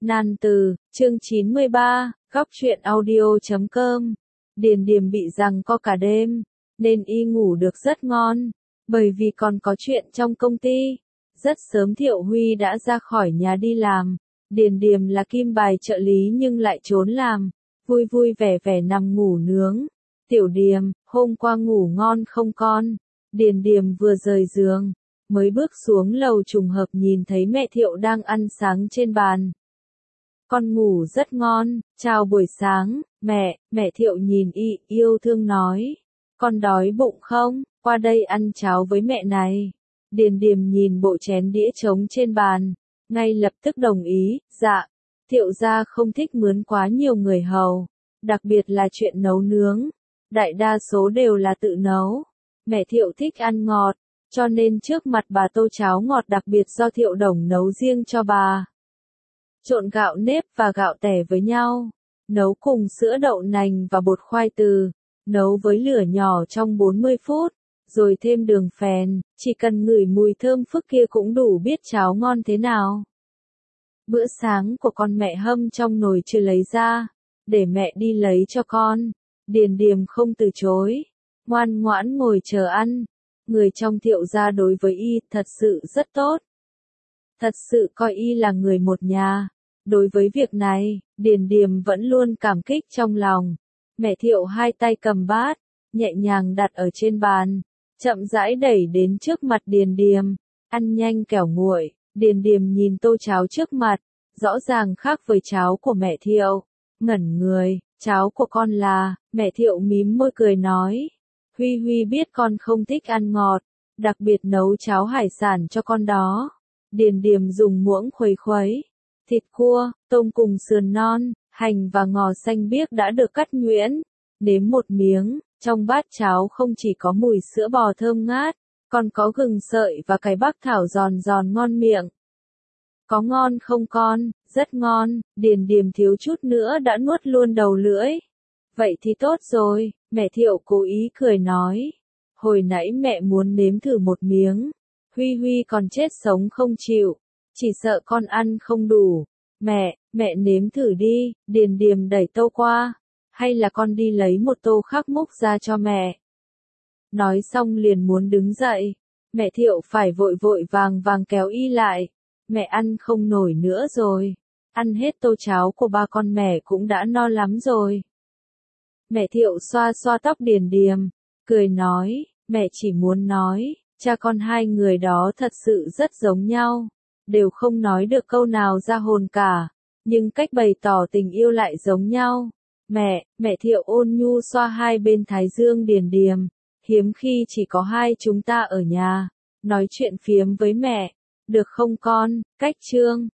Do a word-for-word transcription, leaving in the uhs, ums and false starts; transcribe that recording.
Nan từ, chương chín mươi ba, góc truyện audio chấm com. Điền Điềm bị giằng co cả đêm, nên y ngủ được rất ngon, bởi vì còn có chuyện trong công ty. Rất sớm Thiệu Huy đã ra khỏi nhà đi làm, Điền Điềm là kim bài trợ lý nhưng lại trốn làm, vui vui vẻ vẻ nằm ngủ nướng. Tiểu Điềm, hôm qua ngủ ngon không con? Điền Điềm vừa rời giường, mới bước xuống lầu trùng hợp nhìn thấy mẹ Thiệu đang ăn sáng trên bàn. Con ngủ rất ngon, chào buổi sáng, mẹ. Mẹ Thiệu nhìn y, yêu thương nói. Con đói bụng không? Qua đây ăn cháo với mẹ này. Điền Điềm nhìn bộ chén đĩa trống trên bàn, ngay lập tức đồng ý, dạ. Thiệu gia không thích mướn quá nhiều người hầu, đặc biệt là chuyện nấu nướng. Đại đa số đều là tự nấu. Mẹ Thiệu thích ăn ngọt, cho nên trước mặt bà tô cháo ngọt đặc biệt do Thiệu Đồng nấu riêng cho bà. Trộn gạo nếp và gạo tẻ với nhau, nấu cùng sữa đậu nành và bột khoai từ, nấu với lửa nhỏ trong bốn mươi phút, rồi thêm đường phèn, chỉ cần ngửi mùi thơm phức kia cũng đủ biết cháo ngon thế nào. Bữa sáng của con mẹ hâm trong nồi chưa lấy ra, để mẹ đi lấy cho con. Điền Điềm không từ chối, ngoan ngoãn ngồi chờ ăn. Người trong Thiệu gia đối với y thật sự rất tốt. Thật sự coi y là người một nhà. Đối với việc này, Điền Điềm vẫn luôn cảm kích trong lòng. Mẹ Thiệu hai tay cầm bát, nhẹ nhàng đặt ở trên bàn, chậm rãi đẩy đến trước mặt Điền Điềm. Ăn nhanh kẻo nguội. Điền Điềm nhìn tô cháo trước mặt, rõ ràng khác với cháo của mẹ Thiệu. Ngẩn người, cháo của con là, mẹ Thiệu mím môi cười nói. Huy Huy biết con không thích ăn ngọt, đặc biệt nấu cháo hải sản cho con đó. Điền Điềm dùng muỗng khuấy khuấy. Thịt cua, tôm cùng sườn non, hành và ngò xanh biếc đã được cắt nhuyễn. Nếm một miếng, trong bát cháo không chỉ có mùi sữa bò thơm ngát, còn có gừng sợi và cải bắc thảo giòn giòn ngon miệng. Có ngon không con? Rất ngon. Điền Điềm thiếu chút nữa đã nuốt luôn đầu lưỡi. Vậy thì tốt rồi, mẹ Thiệu cố ý cười nói. Hồi nãy mẹ muốn nếm thử một miếng. Huy Huy còn chết sống không chịu, chỉ sợ con ăn không đủ. Mẹ, mẹ nếm thử đi. Điền Điềm đẩy tô qua. Hay là con đi lấy một tô khác múc ra cho mẹ. Nói xong liền muốn đứng dậy. Mẹ Thiệu phải vội vội vàng vàng kéo y lại. Mẹ ăn không nổi nữa rồi. Ăn hết tô cháo của ba con mẹ cũng đã no lắm rồi. Mẹ Thiệu xoa xoa tóc Điền Điềm, cười nói, mẹ chỉ muốn nói, cha con hai người đó thật sự rất giống nhau, đều không nói được câu nào ra hồn cả, nhưng cách bày tỏ tình yêu lại giống nhau. Mẹ, mẹ Thiệu ôn nhu xoa hai bên thái dương Điền Điềm, hiếm khi chỉ có hai chúng ta ở nhà, nói chuyện phiếm với mẹ, được không con? Cách chương